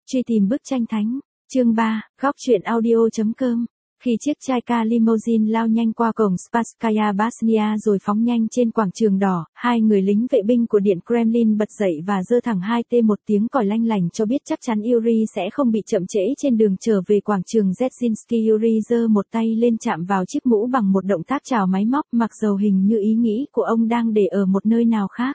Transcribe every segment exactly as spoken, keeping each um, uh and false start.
Truy tìm bức tranh thánh. Chương ba, góc truyện audio.com. Khi chiếc Chayka limousine lao nhanh qua cổng Spasskaya Bashnia rồi phóng nhanh trên quảng trường đỏ, hai người lính vệ binh của Điện Kremlin bật dậy và giơ thẳng hai tê một tiếng còi lanh lảnh cho biết chắc chắn Yuri sẽ không bị chậm trễ trên đường trở về quảng trường Dzerzhinsky. Yuri giơ một tay lên chạm vào chiếc mũ bằng một động tác chào máy móc, mặc dầu hình như ý nghĩ của ông đang để ở một nơi nào khác.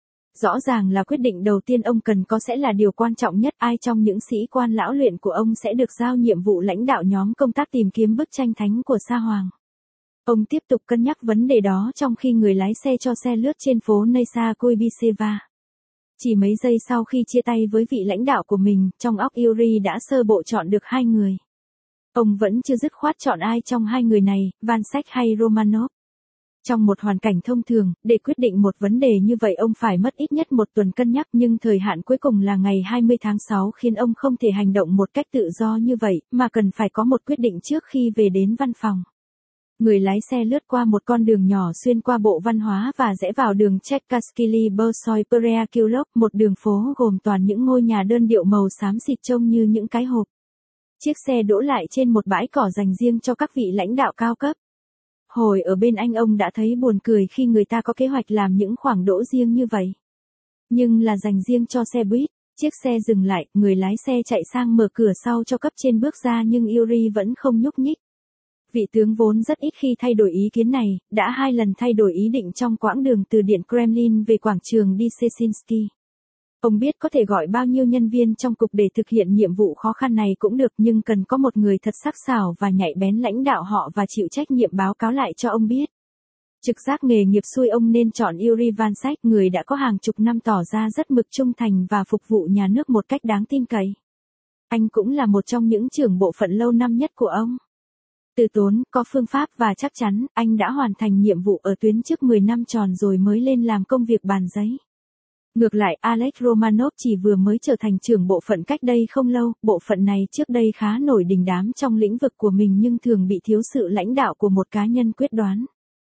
Rõ ràng là quyết định đầu tiên ông cần có sẽ là điều quan trọng nhất, ai trong những sĩ quan lão luyện của ông sẽ được giao nhiệm vụ lãnh đạo nhóm công tác tìm kiếm bức tranh thánh của Sa Hoàng. Ông tiếp tục cân nhắc vấn đề đó trong khi người lái xe cho xe lướt trên phố Neisa Kuibyseva. Chỉ mấy giây sau khi chia tay với vị lãnh đạo của mình, trong óc Yuri đã sơ bộ chọn được hai người. Ông vẫn chưa dứt khoát chọn ai trong hai người này, Vansack hay Romanov. Trong một hoàn cảnh thông thường, để quyết định một vấn đề như vậy ông phải mất ít nhất một tuần cân nhắc, nhưng thời hạn cuối cùng là ngày hai mươi tháng sáu khiến ông không thể hành động một cách tự do như vậy, mà cần phải có một quyết định trước khi về đến văn phòng. Người lái xe lướt qua một con đường nhỏ xuyên qua Bộ Văn hóa và rẽ vào đường Tchaikovsky Bolshoi Pereyakulov, một đường phố gồm toàn những ngôi nhà đơn điệu màu xám xịt trông như những cái hộp. Chiếc xe đỗ lại trên một bãi cỏ dành riêng cho các vị lãnh đạo cao cấp. Hồi ở bên anh ông đã thấy buồn cười khi người ta có kế hoạch làm những khoảng đỗ riêng như vậy. Nhưng là dành riêng cho xe buýt. Chiếc xe dừng lại, người lái xe chạy sang mở cửa sau cho cấp trên bước ra nhưng Yuri vẫn không nhúc nhích. Vị tướng vốn rất ít khi thay đổi ý kiến này, đã hai lần thay đổi ý định trong quãng đường từ Điện Kremlin về quảng trường Dzerzhinsky. Ông biết có thể gọi bao nhiêu nhân viên trong cục để thực hiện nhiệm vụ khó khăn này cũng được, nhưng cần có một người thật sắc sảo và nhạy bén lãnh đạo họ và chịu trách nhiệm báo cáo lại cho ông biết. Trực giác nghề nghiệp xui ông nên chọn Yuri Vansack, người đã có hàng chục năm tỏ ra rất mực trung thành và phục vụ nhà nước một cách đáng tin cậy. Anh cũng là một trong những trưởng bộ phận lâu năm nhất của ông. Từ tốn, có phương pháp và chắc chắn, anh đã hoàn thành nhiệm vụ ở tuyến trước mười năm tròn rồi mới lên làm công việc bàn giấy. Ngược lại, Alex Romanov chỉ vừa mới trở thành trưởng bộ phận cách đây không lâu, bộ phận này trước đây khá nổi đình đám trong lĩnh vực của mình nhưng thường bị thiếu sự lãnh đạo của một cá nhân quyết đoán.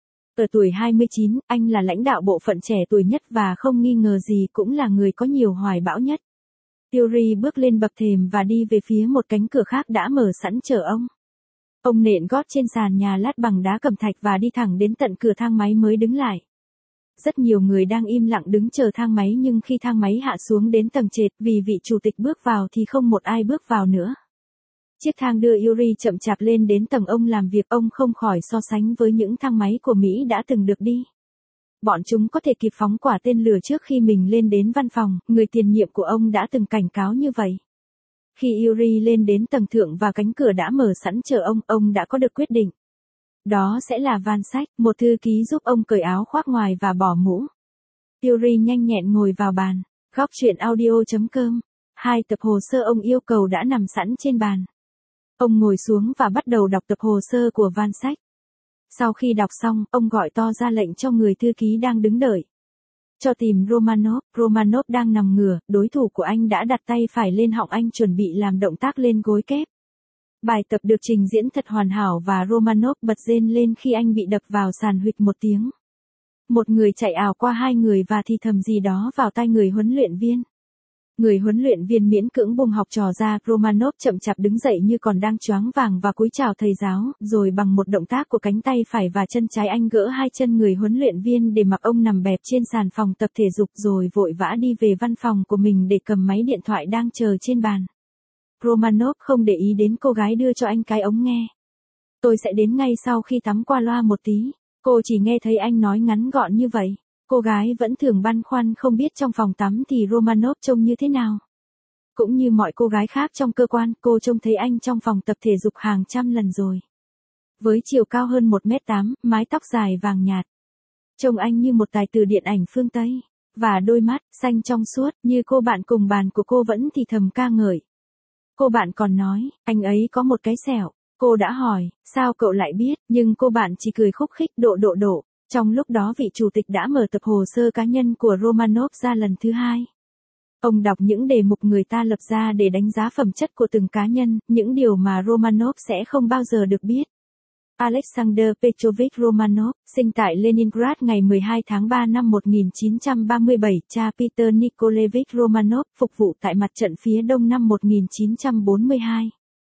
Ở tuổi hai mươi chín, anh là lãnh đạo bộ phận trẻ tuổi nhất và không nghi ngờ gì cũng là người có nhiều hoài bão nhất. Yuri bước lên bậc thềm và đi về phía một cánh cửa khác đã mở sẵn chờ ông. Ông nện gót trên sàn nhà lát bằng đá cẩm thạch và đi thẳng đến tận cửa thang máy mới đứng lại. Rất nhiều người đang im lặng đứng chờ thang máy nhưng khi thang máy hạ xuống đến tầng trệt vì vị chủ tịch bước vào thì không một ai bước vào nữa. Chiếc thang đưa Yuri chậm chạp lên đến tầng ông làm việc, ông không khỏi so sánh với những thang máy của Mỹ đã từng được đi. Bọn chúng có thể kịp phóng quả tên lửa trước khi mình lên đến văn phòng, người tiền nhiệm của ông đã từng cảnh cáo như vậy. Khi Yuri lên đến tầng thượng và cánh cửa đã mở sẵn chờ ông, ông đã có được quyết định. Đó sẽ là Vansack, một thư ký giúp ông cởi áo khoác ngoài và bỏ mũ. Yuri nhanh nhẹn ngồi vào bàn. Góc truyện audio.com. Hai tập hồ sơ ông yêu cầu đã nằm sẵn trên bàn. Ông ngồi xuống và bắt đầu đọc tập hồ sơ của Vansack. Sau khi đọc xong, ông gọi to ra lệnh cho người thư ký đang đứng đợi. Cho tìm Romanov. Romanov đang nằm ngửa, đối thủ của anh đã đặt tay phải lên họng anh chuẩn bị làm động tác lên gối kép. Bài tập được trình diễn thật hoàn hảo và Romanov bật rên lên khi anh bị đập vào sàn huỵch một tiếng. Một người chạy ảo qua hai người và thì thầm gì đó vào tai người huấn luyện viên. Người huấn luyện viên miễn cưỡng buông học trò ra, Romanov chậm chạp đứng dậy như còn đang choáng vàng và cúi chào thầy giáo, rồi bằng một động tác của cánh tay phải và chân trái anh gỡ hai chân người huấn luyện viên để mặc ông nằm bẹp trên sàn phòng tập thể dục rồi vội vã đi về văn phòng của mình để cầm máy điện thoại đang chờ trên bàn. Romanov không để ý đến cô gái đưa cho anh cái ống nghe. Tôi sẽ đến ngay sau khi tắm qua loa một tí. Cô chỉ nghe thấy anh nói ngắn gọn như vậy. Cô gái vẫn thường băn khoăn không biết trong phòng tắm thì Romanov trông như thế nào. Cũng như mọi cô gái khác trong cơ quan, cô trông thấy anh trong phòng tập thể dục hàng trăm lần rồi. Với chiều cao hơn một mét tám, mái tóc dài vàng nhạt. Trông anh như một tài tử điện ảnh phương Tây. Và đôi mắt, xanh trong suốt, như cô bạn cùng bàn của cô vẫn thì thầm ca ngợi. Cô bạn còn nói, anh ấy có một cái sẹo. Cô đã hỏi, sao cậu lại biết, nhưng cô bạn chỉ cười khúc khích độ độ độ. Trong lúc đó vị chủ tịch đã mở tập hồ sơ cá nhân của Romanov ra lần thứ hai. Ông đọc những đề mục người ta lập ra để đánh giá phẩm chất của từng cá nhân, những điều mà Romanov sẽ không bao giờ được biết. Alexander Petrovich Romanov, sinh tại Leningrad ngày mười hai tháng ba năm một nghìn chín trăm ba mươi bảy, cha Peter Nikolaevich Romanov, phục vụ tại mặt trận phía Đông năm một nghìn chín trăm bốn mươi hai.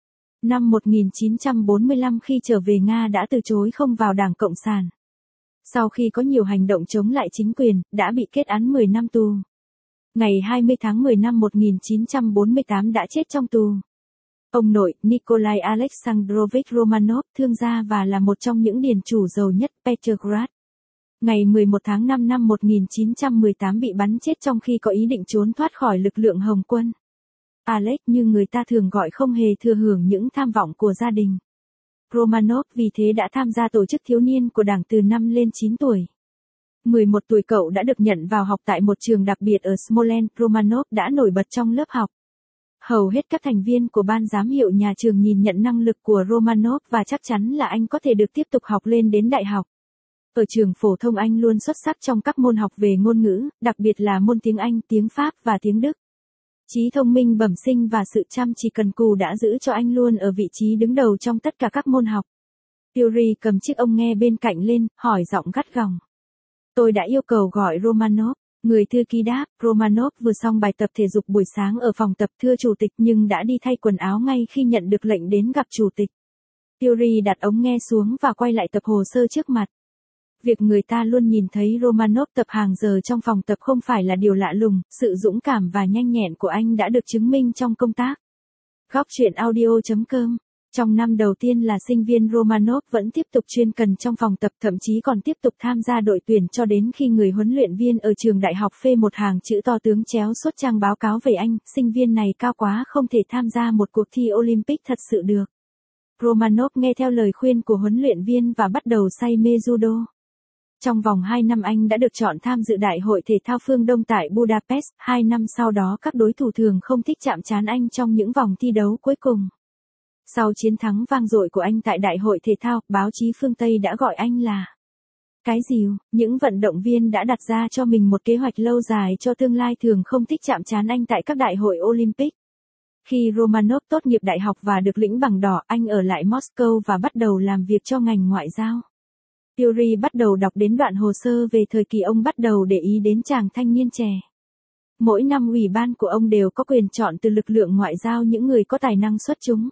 Năm một nghìn chín trăm bốn mươi lăm khi trở về Nga đã từ chối không vào Đảng Cộng sản. Sau khi có nhiều hành động chống lại chính quyền, đã bị kết án mười năm tù. Ngày hai mươi tháng mười năm một nghìn chín trăm bốn mươi tám đã chết trong tù. Ông nội, Nikolai Alexandrovich Romanov, thương gia và là một trong những điền chủ giàu nhất Petrograd. Ngày mười một tháng năm năm một nghìn chín trăm mười tám bị bắn chết trong khi có ý định trốn thoát khỏi lực lượng Hồng quân. Alex, như người ta thường gọi, không hề thừa hưởng những tham vọng của gia đình. Romanov vì thế đã tham gia tổ chức thiếu niên của đảng từ năm lên chín tuổi. mười một tuổi cậu đã được nhận vào học tại một trường đặc biệt ở Smolensk. Romanov đã nổi bật trong lớp học. Hầu hết các thành viên của ban giám hiệu nhà trường nhìn nhận năng lực của Romanov và chắc chắn là anh có thể được tiếp tục học lên đến đại học. Ở trường phổ thông anh luôn xuất sắc trong các môn học về ngôn ngữ, đặc biệt là môn tiếng Anh, tiếng Pháp và tiếng Đức. Trí thông minh bẩm sinh và sự chăm chỉ cần cù đã giữ cho anh luôn ở vị trí đứng đầu trong tất cả các môn học. Yuri cầm chiếc ống nghe bên cạnh lên, hỏi giọng gắt gỏng. Tôi đã yêu cầu gọi Romanov. Người thư ký đáp, Romanov vừa xong bài tập thể dục buổi sáng ở phòng tập thưa chủ tịch nhưng đã đi thay quần áo ngay khi nhận được lệnh đến gặp chủ tịch. Yuri đặt ống nghe xuống và quay lại tập hồ sơ trước mặt. Việc người ta luôn nhìn thấy Romanov tập hàng giờ trong phòng tập không phải là điều lạ lùng, sự dũng cảm và nhanh nhẹn của anh đã được chứng minh trong công tác. Góc truyện audio chấm com. Trong năm đầu tiên là sinh viên, Romanov vẫn tiếp tục chuyên cần trong phòng tập, thậm chí còn tiếp tục tham gia đội tuyển cho đến khi người huấn luyện viên ở trường đại học phê một hàng chữ to tướng chéo suốt trang báo cáo về anh, sinh viên này cao quá không thể tham gia một cuộc thi Olympic thật sự được. Romanov nghe theo lời khuyên của huấn luyện viên và bắt đầu say mê judo. Trong vòng hai năm anh đã được chọn tham dự Đại hội Thể thao phương Đông tại Budapest, hai năm sau đó các đối thủ thường không thích chạm trán anh trong những vòng thi đấu cuối cùng. Sau chiến thắng vang dội của anh tại Đại hội Thể thao, báo chí phương Tây đã gọi anh là cái dìu. Những vận động viên đã đặt ra cho mình một kế hoạch lâu dài cho tương lai thường không thích chạm trán anh tại các đại hội Olympic. Khi Romanov tốt nghiệp đại học và được lĩnh bằng đỏ, anh ở lại Moscow và bắt đầu làm việc cho ngành ngoại giao. Yuri bắt đầu đọc đến đoạn hồ sơ về thời kỳ ông bắt đầu để ý đến chàng thanh niên trẻ. Mỗi năm ủy ban của ông đều có quyền chọn từ lực lượng ngoại giao những người có tài năng xuất chúng.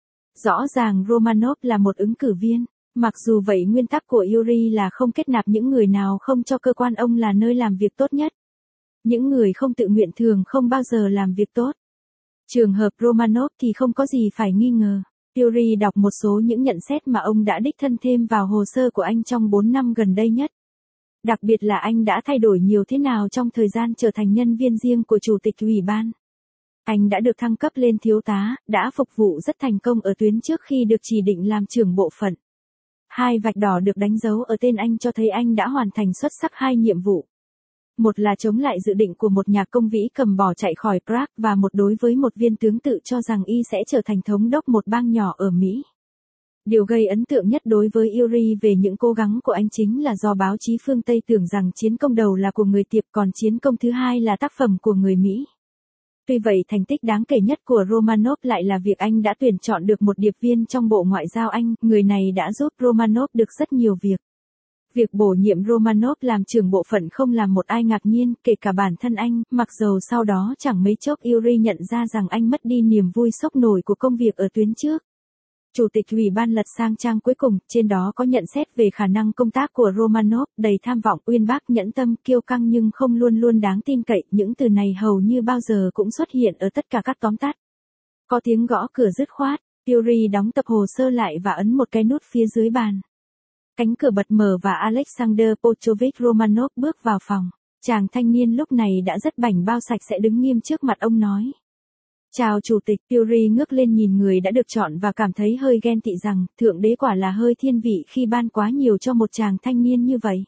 Rõ ràng Romanov là một ứng cử viên, mặc dù vậy nguyên tắc của Yuri là không kết nạp những người nào không cho cơ quan ông là nơi làm việc tốt nhất. Những người không tự nguyện thường không bao giờ làm việc tốt. Trường hợp Romanov thì không có gì phải nghi ngờ. Yuri đọc một số những nhận xét mà ông đã đích thân thêm vào hồ sơ của anh trong bốn năm gần đây nhất. Đặc biệt là anh đã thay đổi nhiều thế nào trong thời gian trở thành nhân viên riêng của chủ tịch ủy ban. Anh đã được thăng cấp lên thiếu tá, đã phục vụ rất thành công ở tuyến trước khi được chỉ định làm trưởng bộ phận. Hai vạch đỏ được đánh dấu ở tên anh cho thấy anh đã hoàn thành xuất sắc hai nhiệm vụ. Một là chống lại dự định của một nhà công vĩ cầm bỏ chạy khỏi Prague và một đối với một viên tướng tự cho rằng y sẽ trở thành thống đốc một bang nhỏ ở Mỹ. Điều gây ấn tượng nhất đối với Yuri về những cố gắng của anh chính là do báo chí phương Tây tưởng rằng chiến công đầu là của người Tiệp còn chiến công thứ hai là tác phẩm của người Mỹ. Tuy vậy thành tích đáng kể nhất của Romanov lại là việc anh đã tuyển chọn được một điệp viên trong Bộ Ngoại giao Anh, người này đã giúp Romanov được rất nhiều việc. Việc bổ nhiệm Romanov làm trưởng bộ phận không làm một ai ngạc nhiên, kể cả bản thân anh, mặc dầu sau đó chẳng mấy chốc Yuri nhận ra rằng anh mất đi niềm vui sốc nổi của công việc ở tuyến trước. Chủ tịch ủy ban lật sang trang cuối cùng, trên đó có nhận xét về khả năng công tác của Romanov, đầy tham vọng, uyên bác, nhẫn tâm, kiêu căng nhưng không luôn luôn đáng tin cậy, những từ này hầu như bao giờ cũng xuất hiện ở tất cả các tóm tắt. Có tiếng gõ cửa dứt khoát, Yuri đóng tập hồ sơ lại và ấn một cái nút phía dưới bàn. Cánh cửa bật mở và Alexander Petrovich Romanov bước vào phòng. Chàng thanh niên lúc này đã rất bảnh bao sạch sẽ đứng nghiêm trước mặt ông nói. Chào chủ tịch. Yuri ngước lên nhìn người đã được chọn và cảm thấy hơi ghen tị rằng, thượng đế quả là hơi thiên vị khi ban quá nhiều cho một chàng thanh niên như vậy.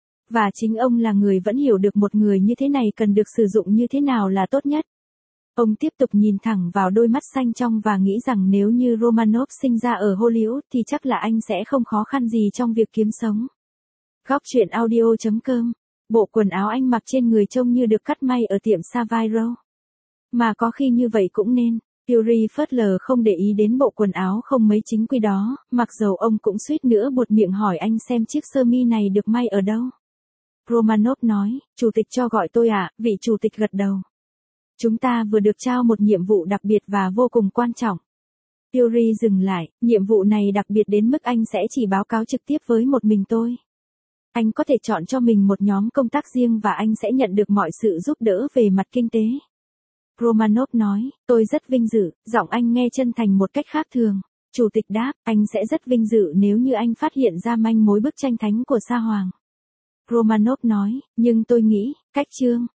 Và chính ông là người vẫn hiểu được một người như thế này cần được sử dụng như thế nào là tốt nhất. Ông tiếp tục nhìn thẳng vào đôi mắt xanh trong và nghĩ rằng nếu như Romanov sinh ra ở Hollywood thì chắc là anh sẽ không khó khăn gì trong việc kiếm sống. Góc truyện audio chấm com. Bộ quần áo anh mặc trên người trông như được cắt may ở tiệm Savile Row. Mà có khi như vậy cũng nên. Yuri phớt lờ không để ý đến bộ quần áo không mấy chính quy đó, mặc dầu ông cũng suýt nữa buột miệng hỏi anh xem chiếc sơ mi này được may ở đâu. Romanov nói, chủ tịch cho gọi tôi ạ, vị chủ tịch gật đầu. Chúng ta vừa được trao một nhiệm vụ đặc biệt và vô cùng quan trọng. Yuri dừng lại, nhiệm vụ này đặc biệt đến mức anh sẽ chỉ báo cáo trực tiếp với một mình tôi. Anh có thể chọn cho mình một nhóm công tác riêng và anh sẽ nhận được mọi sự giúp đỡ về mặt kinh tế. Romanov nói, tôi rất vinh dự, giọng anh nghe chân thành một cách khác thường. Chủ tịch đáp, anh sẽ rất vinh dự nếu như anh phát hiện ra manh mối bức tranh thánh của Sa Hoàng. Romanov nói, nhưng tôi nghĩ, cách chương